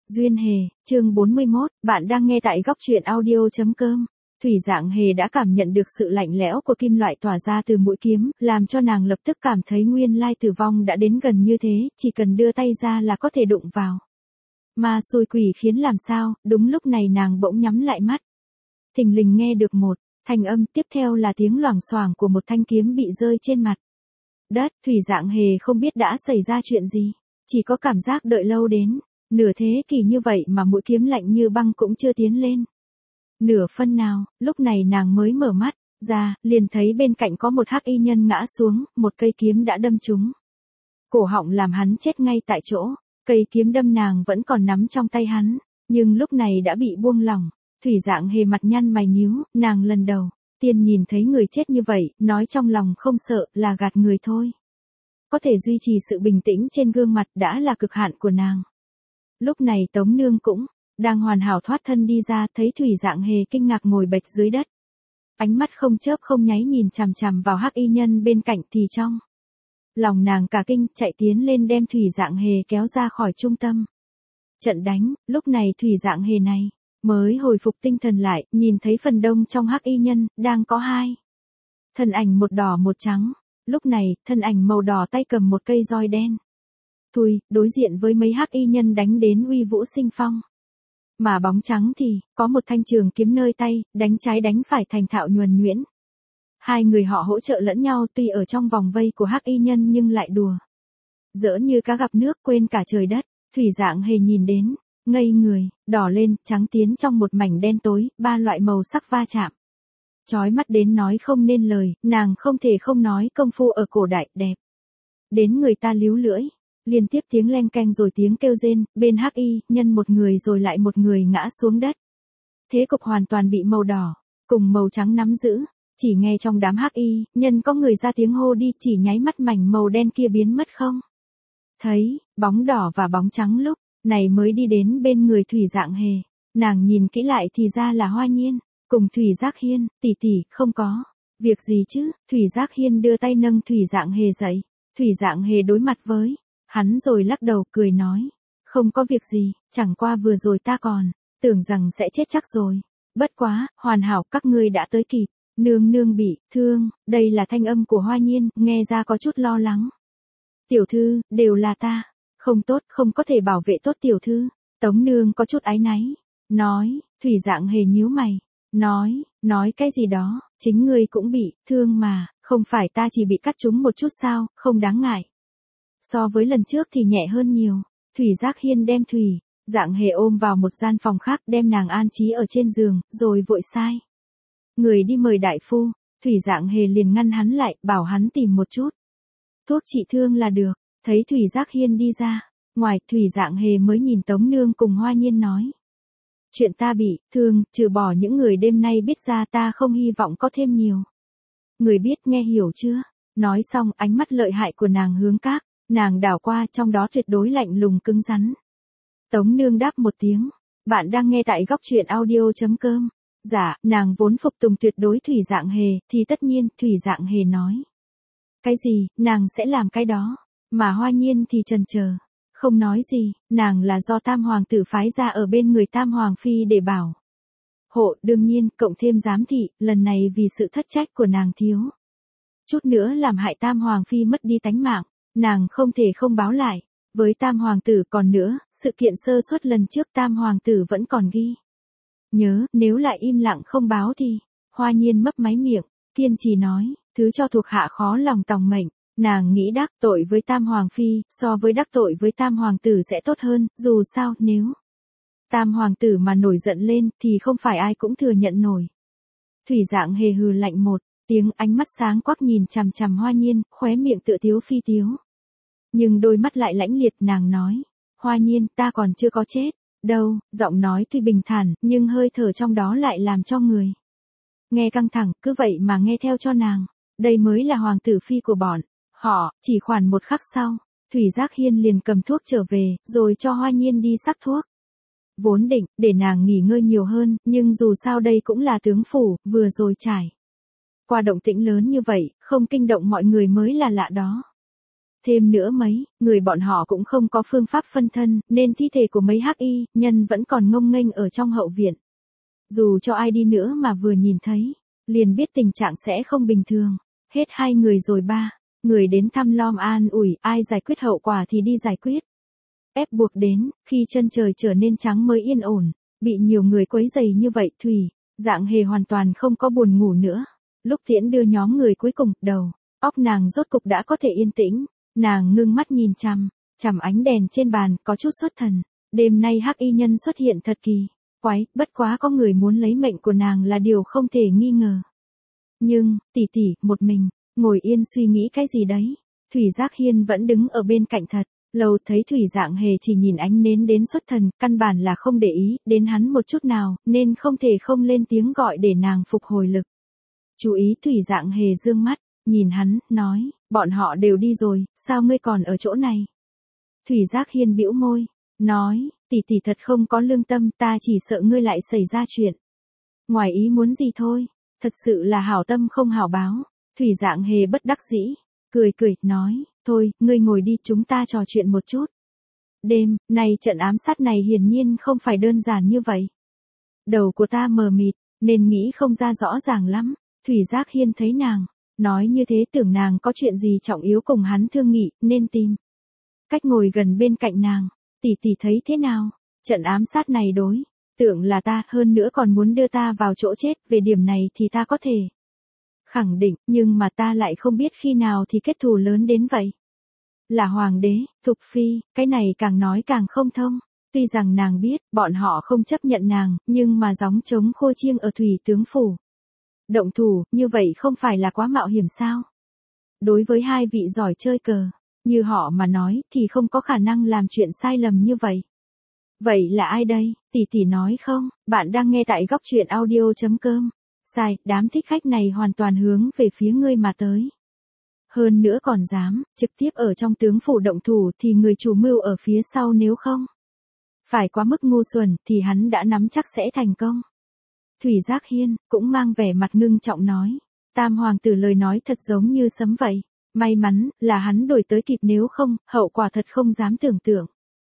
Duyên Hề, chương 41, bạn đang nghe tại góc truyện audio.com. Thủy Dạng Hề đã cảm nhận được sự lạnh lẽo của kim loại tỏa ra từ mũi kiếm, làm cho nàng lập tức cảm thấy nguyên lai tử vong đã đến gần như thế, chỉ cần đưa tay ra là có thể đụng vào. Mà xui quỷ khiến làm sao, đúng lúc này nàng bỗng nhắm lại mắt. Thình lình nghe được một thanh âm, tiếp theo là tiếng loảng xoảng của một thanh kiếm bị rơi trên mặt đất. Thủy Dạng Hề không biết đã xảy ra chuyện gì, chỉ có cảm giác đợi lâu đến nửa thế kỷ như vậy mà mũi kiếm lạnh như băng cũng chưa tiến lên nửa phân nào. Lúc này nàng mới mở mắt ra, liền thấy bên cạnh có một hắc y nhân ngã xuống, một cây kiếm đã đâm trúng cổ họng làm hắn chết ngay tại chỗ. Cây kiếm đâm nàng vẫn còn nắm trong tay hắn, nhưng lúc này đã bị buông lỏng. Thủy Dạng Hề mặt nhăn mày nhíu, nàng lần đầu tiên nhìn thấy người chết như vậy, nói trong lòng không sợ là gạt người thôi. Có thể duy trì sự bình tĩnh trên gương mặt đã là cực hạn của nàng. Lúc này Tống Nương cũng đang hoàn hảo thoát thân đi ra, thấy Thủy Dạng Hề kinh ngạc ngồi bệt dưới đất. Ánh mắt không chớp không nháy nhìn chằm chằm vào hắc y nhân bên cạnh, thì trong lòng nàng cả kinh, chạy tiến lên đem Thủy Dạng Hề kéo ra khỏi trung tâm trận đánh. Lúc này Thủy Dạng Hề này mới hồi phục tinh thần lại, nhìn thấy phần đông trong hắc y nhân đang có hai thân ảnh, một đỏ một trắng. Lúc này, thân ảnh màu đỏ tay cầm một cây roi đen thui, đối diện với mấy hắc y nhân đánh đến uy vũ sinh phong. Mà bóng trắng thì có một thanh trường kiếm nơi tay, đánh trái đánh phải thành thạo nhuần nhuyễn. Hai người họ hỗ trợ lẫn nhau, tuy ở trong vòng vây của hắc y nhân nhưng lại đùa giỡn như cá gặp nước, quên cả trời đất. Thủy Dạng Hề nhìn đến ngây người, đỏ lên, trắng tiến trong một mảnh đen tối, ba loại màu sắc va chạm chói mắt đến nói không nên lời. Nàng không thể không nói công phu ở cổ đại đẹp đến người ta líu lưỡi. Liên tiếp tiếng leng keng rồi tiếng kêu rên, bên hắc y nhân một người rồi lại một người ngã xuống đất. Thế cục hoàn toàn bị màu đỏ cùng màu trắng nắm giữ. Chỉ nghe trong đám hắc y nhân có người ra tiếng hô đi, chỉ nháy mắt mảnh màu đen kia biến mất không thấy. Bóng đỏ và bóng trắng lúc này mới đi đến bên người Thủy Dạng Hề. Nàng nhìn kỹ lại thì ra là Hoa Nhiên cùng Thủy Giác Hiên. Tỷ tỷ, không có việc gì chứ? Thủy Giác Hiên đưa tay nâng Thủy Dạng Hề dậy. Thủy Dạng Hề đối mặt với hắn rồi lắc đầu cười nói, không có việc gì, chẳng qua vừa rồi ta còn tưởng rằng sẽ chết chắc rồi. Bất quá, hoàn hảo, các ngươi đã tới kịp. Nương nương bị thương. Đây là thanh âm của Hoa Nhiên, nghe ra có chút lo lắng. Tiểu thư, đều là ta không tốt, không có thể bảo vệ tốt tiểu thư. Tống Nương có chút áy náy nói. Thủy Dạng Hề nhíu mày nói cái gì đó, chính ngươi cũng bị thương mà, không phải ta chỉ bị cắt trúng một chút sao, không đáng ngại. So với lần trước thì nhẹ hơn nhiều. Thủy Giác Hiên đem Thủy Dạng Hề ôm vào một gian phòng khác, đem nàng an trí ở trên giường, rồi vội sai người đi mời đại phu. Thủy Dạng Hề liền ngăn hắn lại, bảo hắn tìm một chút thuốc trị thương là được. Thấy Thủy Giác Hiên đi ra ngoài, Thủy Dạng Hề mới nhìn Tống Nương cùng Hoa Nhiên nói, chuyện ta bị thương, trừ bỏ những người đêm nay biết ra, ta không hy vọng có thêm nhiều người biết, nghe hiểu chưa? Nói xong, ánh mắt lợi hại của nàng hướng các nàng đảo qua, trong đó tuyệt đối lạnh lùng cứng rắn. Tống Nương đáp một tiếng, bạn đang nghe tại góc truyện audio.com. Dạ, nàng vốn phục tùng tuyệt đối Thủy Dạng Hề, thì tất nhiên, Thủy Dạng Hề nói cái gì, nàng sẽ làm cái đó. Mà Hoa Nhiên thì chần chờ, không nói gì. Nàng là do Tam Hoàng tử phái ra ở bên người Tam Hoàng phi để bảo hộ, đương nhiên, cộng thêm giám thị, lần này vì sự thất trách của nàng thiếu chút nữa làm hại Tam Hoàng phi mất đi tánh mạng, nàng không thể không báo lại với Tam Hoàng tử. Còn nữa, sự kiện sơ suất lần trước Tam Hoàng tử vẫn còn ghi nhớ, nếu lại im lặng không báo thì. Hoa Nhiên mấp máy miệng, kiên trì nói, thứ cho thuộc hạ khó lòng tòng mệnh. Nàng nghĩ đắc tội với Tam Hoàng phi, so với đắc tội với Tam Hoàng tử sẽ tốt hơn. Dù sao, nếu Tam Hoàng tử mà nổi giận lên, thì không phải ai cũng thừa nhận nổi. Thủy Dạng Hề hừ lạnh một tiếng, ánh mắt sáng quắc nhìn chằm chằm Hoa Nhiên, khóe miệng tựa tiếu phi tiếu, nhưng đôi mắt lại lãnh liệt. Nàng nói, Hoa Nhiên, ta còn chưa có chết đâu. Giọng nói tuy bình thản, nhưng hơi thở trong đó lại làm cho người nghe căng thẳng. Cứ vậy mà nghe theo cho nàng, đây mới là hoàng tử phi của bọn họ. Chỉ khoảng một khắc sau, Thủy Giác Hiên liền cầm thuốc trở về, rồi cho Hoa Nhiên đi sắc thuốc. Vốn định để nàng nghỉ ngơi nhiều hơn, nhưng dù sao đây cũng là tướng phủ, vừa rồi trải qua động tĩnh lớn như vậy, không kinh động mọi người mới là lạ đó. Thêm nữa mấy, người bọn họ cũng không có phương pháp phân thân, nên thi thể của mấy hắc y nhân vẫn còn ngông nghênh ở trong hậu viện. Dù cho ai đi nữa mà vừa nhìn thấy, liền biết tình trạng sẽ không bình thường. Hết 2 người rồi 3 người đến thăm lom an ủi, ai giải quyết hậu quả thì đi giải quyết. Ép buộc đến, khi chân trời trở nên trắng mới yên ổn, bị nhiều người quấy rầy như vậy Thủy, Dạng Hề hoàn toàn không có buồn ngủ nữa. Lúc Tiễn đưa nhóm người cuối cùng, đầu óc nàng rốt cục đã có thể yên tĩnh, nàng ngưng mắt nhìn chằm ánh đèn trên bàn, có chút xuất thần. Đêm nay hắc y nhân xuất hiện thật kỳ quái, bất quá có người muốn lấy mệnh của nàng là điều không thể nghi ngờ. Nhưng, tỷ tỷ, một mình, ngồi yên suy nghĩ cái gì đấy. Thủy Giác Hiên vẫn đứng ở bên cạnh thật lâu, thấy Thủy Dạng Hề chỉ nhìn ánh nến đến xuất thần, căn bản là không để ý đến hắn một chút nào, nên không thể không lên tiếng gọi để nàng phục hồi lực. Chú ý. Thủy Dạng Hề dương mắt, nhìn hắn, nói, bọn họ đều đi rồi, sao ngươi còn ở chỗ này? Thủy Giác Hiên bĩu môi, nói, tỷ tỷ thật không có lương tâm, ta chỉ sợ ngươi lại xảy ra chuyện ngoài ý muốn gì thôi, thật sự là hảo tâm không hảo báo. Thủy Dạng Hề bất đắc dĩ, cười, nói, thôi, ngươi ngồi đi, chúng ta trò chuyện một chút. Đêm nay trận ám sát này hiển nhiên không phải đơn giản như vậy. Đầu của ta mờ mịt, nên nghĩ không ra rõ ràng lắm. Thủy Giác Hiên thấy nàng nói như thế, tưởng nàng có chuyện gì trọng yếu cùng hắn thương nghị, nên tìm cách ngồi gần bên cạnh nàng. Tỷ tỷ thấy thế nào? Trận ám sát này đối tượng là ta, hơn nữa còn muốn đưa ta vào chỗ chết, về điểm này thì ta có thể khẳng định, nhưng mà ta lại không biết khi nào thì kết thù lớn đến vậy. Là hoàng đế, Thục Phi, cái này càng nói càng không thông. Tuy rằng nàng biết, bọn họ không chấp nhận nàng, nhưng mà gióng trống khô chiêng ở Thủy tướng phủ động thủ, như vậy không phải là quá mạo hiểm sao? Đối với 2 vị giỏi chơi cờ như họ mà nói, thì không có khả năng làm chuyện sai lầm như vậy. Vậy là ai đây? Tỷ tỷ nói không? Bạn đang nghe tại góc truyện audio.com. Sai, đám thích khách này hoàn toàn hướng về phía ngươi mà tới. Hơn nữa còn dám trực tiếp ở trong tướng phủ động thủ, thì người chủ mưu ở phía sau nếu không phải quá mức ngu xuẩn thì hắn đã nắm chắc sẽ thành công. Thủy Giác Hiên cũng mang vẻ mặt ngưng trọng nói, Tam hoàng tử lời nói thật giống như sấm vậy. May mắn là hắn đổi tới kịp, nếu không, hậu quả thật không dám tưởng tượng.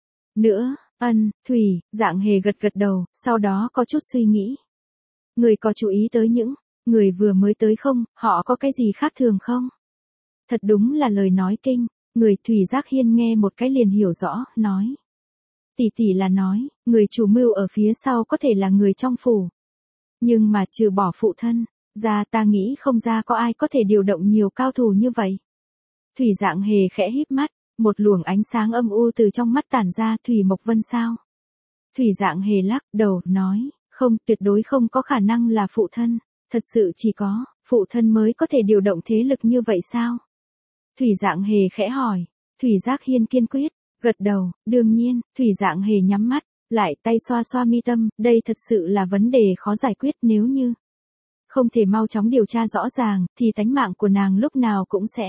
Nữa, Thủy Dạng Hề gật đầu, sau đó có chút suy nghĩ. Người có chú ý tới những người vừa mới tới không, họ có cái gì khác thường không? Thật đúng là lời nói kinh. Người. Thủy Giác Hiên nghe một cái liền hiểu rõ, nói. Tỷ tỷ là nói, người chủ mưu ở phía sau có thể là người trong phủ. Nhưng mà trừ bỏ phụ thân ra, ta nghĩ không ra có ai có thể điều động nhiều cao thủ như vậy. Thủy Dạng Hề khẽ híp mắt, một luồng ánh sáng âm u từ trong mắt tản ra. Thủy Mộc Vân sao? Thủy Dạng Hề lắc đầu, nói, không, tuyệt đối không có khả năng là phụ thân. Thật sự chỉ có phụ thân mới có thể điều động thế lực như vậy sao? Thủy Dạng Hề khẽ hỏi. Thủy Giác Hiên kiên quyết gật đầu, đương nhiên. Thủy Dạng Hề nhắm mắt lại, tay xoa xoa mi tâm, đây thật sự là vấn đề khó giải quyết, nếu như không thể mau chóng điều tra rõ ràng, thì tánh mạng của nàng lúc nào cũng sẽ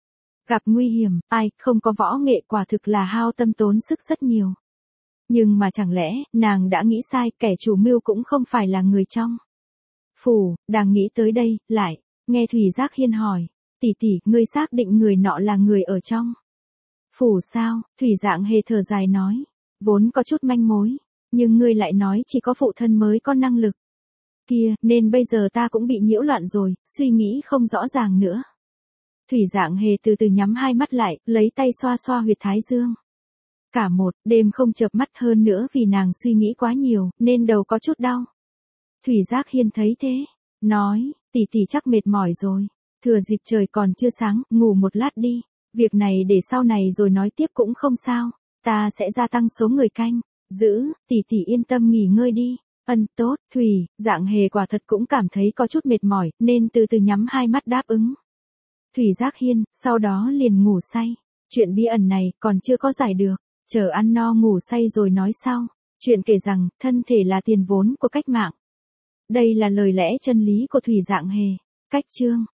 gặp nguy hiểm. Ai không có võ nghệ quả thực là hao tâm tốn sức rất nhiều. Nhưng mà chẳng lẽ nàng đã nghĩ sai, kẻ chủ mưu cũng không phải là người trong phủ? Đang nghĩ tới đây, lại nghe Thủy Giác Hiên hỏi, tỷ tỷ, ngươi xác định người nọ là người ở trong phủ sao? Thủy Dạng Hề thở dài nói, vốn có chút manh mối, nhưng ngươi lại nói chỉ có phụ thân mới có năng lực kia, nên bây giờ ta cũng bị nhiễu loạn rồi, suy nghĩ không rõ ràng nữa. Thủy Dạng Hề từ từ nhắm 2 mắt lại, lấy tay xoa xoa huyệt thái dương. Cả một đêm không chợp mắt, hơn nữa vì nàng suy nghĩ quá nhiều, nên đầu có chút đau. Thủy Giác Hiên thấy thế, nói, tỷ tỷ chắc mệt mỏi rồi, thừa dịp trời còn chưa sáng, ngủ một lát đi, việc này để sau này rồi nói tiếp cũng không sao, ta sẽ gia tăng số người canh giữ, tỷ tỷ yên tâm nghỉ ngơi đi. Tốt. Thủy Dạng Hề quả thật cũng cảm thấy có chút mệt mỏi, nên từ từ nhắm 2 mắt đáp ứng. Thủy Giác Hiên sau đó liền ngủ say. Chuyện bí ẩn này còn chưa có giải được, chờ ăn no ngủ say rồi nói sau. Chuyện kể rằng, thân thể là tiền vốn của cách mạng. Đây là lời lẽ chân lý của Thủy Dạng Hề. Cách chương